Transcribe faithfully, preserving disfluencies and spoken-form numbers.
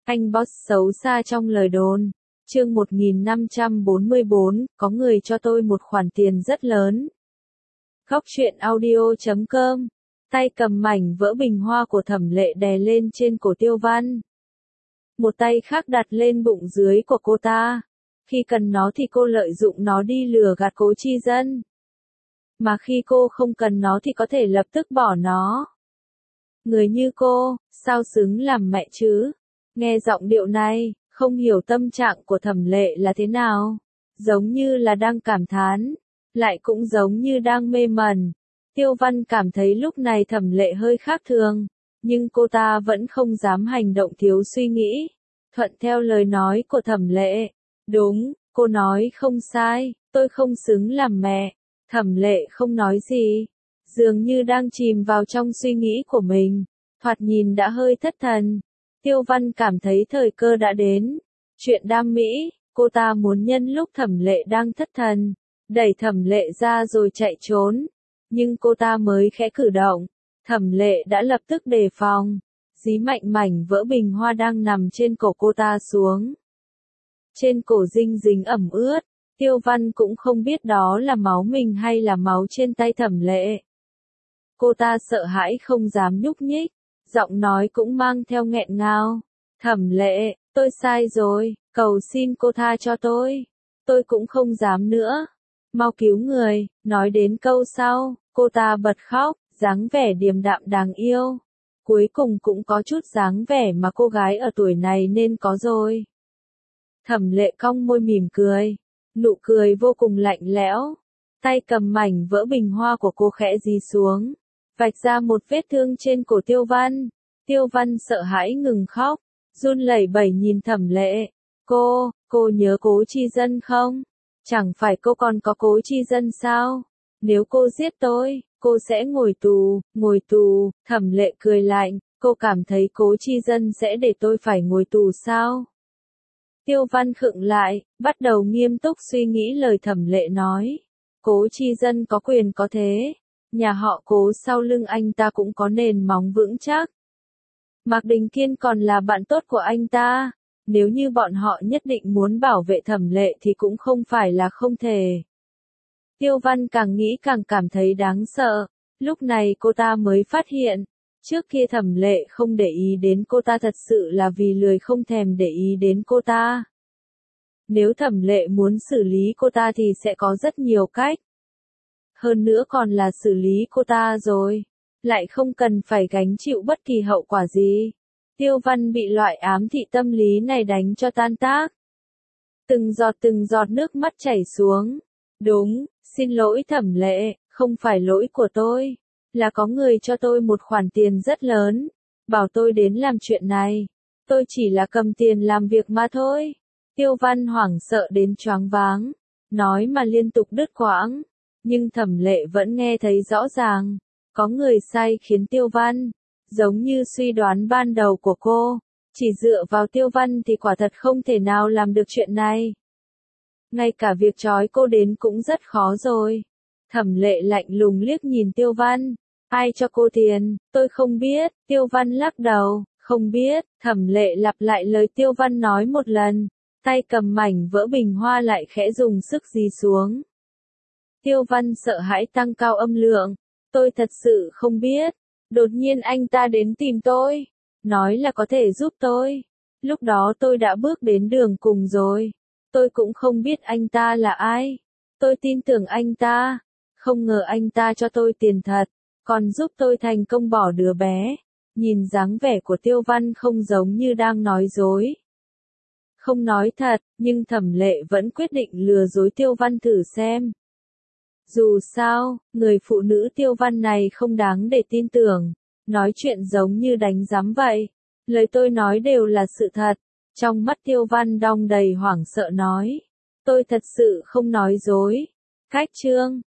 Anh boss xấu xa trong lời đồn. Chương một nghìn năm trăm bốn mươi bốn, có người cho tôi một khoản tiền rất lớn. Góc truyện audio chấm com. Tay cầm mảnh vỡ bình hoa của Thẩm Lệ đè lên trên cổ Tiêu Văn. Một tay khác đặt lên bụng dưới của cô ta. Khi cần nó thì cô lợi dụng nó đi lừa gạt Cố Chi Dân. Mà khi cô không cần nó thì có thể lập tức bỏ nó. Người như cô, sao xứng làm mẹ chứ? Nghe giọng điệu này, không hiểu tâm trạng của Thẩm Lệ là thế nào. Giống như là đang cảm thán, lại cũng giống như đang mê mẩn. Tiêu Văn cảm thấy lúc này Thẩm Lệ hơi khác thường, nhưng cô ta vẫn không dám hành động thiếu suy nghĩ. Thuận theo lời nói của Thẩm Lệ. Đúng, cô nói không sai, tôi không xứng làm mẹ. Thẩm Lệ không nói gì, dường như đang chìm vào trong suy nghĩ của mình, thoạt nhìn đã hơi thất thần. Tiêu Văn cảm thấy thời cơ đã đến. Chuyện đam mỹ, cô ta muốn nhân lúc Thẩm Lệ đang thất thần, đẩy Thẩm Lệ ra rồi chạy trốn. Nhưng cô ta mới khẽ cử động, Thẩm Lệ đã lập tức đề phòng, dí mạnh mảnh vỡ bình hoa đang nằm trên cổ cô ta xuống. Trên cổ dinh dính ẩm ướt, Tiêu Văn cũng không biết đó là máu mình hay là máu trên tay Thẩm Lệ. Cô ta sợ hãi không dám nhúc nhích, giọng nói cũng mang theo nghẹn ngào. Thẩm Lệ, tôi sai rồi, cầu xin cô tha cho tôi. Tôi cũng không dám nữa. Mau cứu người. Nói đến câu sau, cô ta bật khóc, dáng vẻ điềm đạm đáng yêu. Cuối cùng cũng có chút dáng vẻ mà cô gái ở tuổi này nên có rồi. Thẩm Lệ cong môi mỉm cười, nụ cười vô cùng lạnh lẽo. Tay cầm mảnh vỡ bình hoa của cô khẽ dí xuống, vạch ra một vết thương trên cổ Tiêu Văn. Tiêu Văn sợ hãi ngừng khóc, run lẩy bẩy nhìn Thẩm Lệ. Cô, cô nhớ Cố Chi Dân không? Chẳng phải cô còn có Cố Chi Dân sao? Nếu cô giết tôi, cô sẽ ngồi tù, ngồi tù. Thẩm Lệ cười lạnh, cô cảm thấy Cố Chi Dân sẽ để tôi phải ngồi tù sao? Tiêu Văn khựng lại, bắt đầu nghiêm túc suy nghĩ lời Thẩm Lệ nói. Cố Chi Dân có quyền có thế. Nhà họ Cố sau lưng anh ta cũng có nền móng vững chắc. Mạc Đình Kiên còn là bạn tốt của anh ta. Nếu như bọn họ nhất định muốn bảo vệ Thẩm Lệ thì cũng không phải là không thể. Tiêu Văn càng nghĩ càng cảm thấy đáng sợ. Lúc này cô ta mới phát hiện, trước kia Thẩm Lệ không để ý đến cô ta thật sự là vì lười không thèm để ý đến cô ta. Nếu Thẩm Lệ muốn xử lý cô ta thì sẽ có rất nhiều cách. Hơn nữa còn là xử lý cô ta rồi, lại không cần phải gánh chịu bất kỳ hậu quả gì. Tiêu Văn bị loại ám thị tâm lý này đánh cho tan tác. Từng giọt từng giọt nước mắt chảy xuống. Đúng, xin lỗi Thẩm Lệ, không phải lỗi của tôi. Là có người cho tôi một khoản tiền rất lớn, bảo tôi đến làm chuyện này. Tôi chỉ là cầm tiền làm việc mà thôi. Tiêu Văn hoảng sợ đến choáng váng, nói mà liên tục đứt quãng. Nhưng Thẩm Lệ vẫn nghe thấy rõ ràng, có người sai khiến Tiêu Văn. Giống như suy đoán ban đầu của cô, chỉ dựa vào Tiêu Văn thì quả thật không thể nào làm được chuyện này. Ngay cả việc trói cô đến cũng rất khó rồi. Thẩm Lệ lạnh lùng liếc nhìn Tiêu Văn. Ai cho cô tiền? Tôi không biết. Tiêu Văn lắc đầu, không biết. Thẩm Lệ lặp lại lời Tiêu Văn nói một lần. Tay cầm mảnh vỡ bình hoa lại khẽ dùng sức dí xuống. Tiêu Văn sợ hãi tăng cao âm lượng. Tôi thật sự không biết. Đột nhiên anh ta đến tìm tôi, nói là có thể giúp tôi. Lúc đó tôi đã bước đến đường cùng rồi. Tôi cũng không biết anh ta là ai. Tôi tin tưởng anh ta. Không ngờ anh ta cho tôi tiền thật, còn giúp tôi thành công bỏ đứa bé. Nhìn dáng vẻ của Tiêu Văn không giống như đang nói dối. Không nói thật, nhưng Thẩm Lệ vẫn quyết định lừa dối Tiêu Văn thử xem. Dù sao, người phụ nữ Tiêu Văn này không đáng để tin tưởng. Nói chuyện giống như đánh giám vậy. Lời tôi nói đều là sự thật. Trong mắt Tiêu Văn đong đầy hoảng sợ nói. Tôi thật sự không nói dối. Cách chương.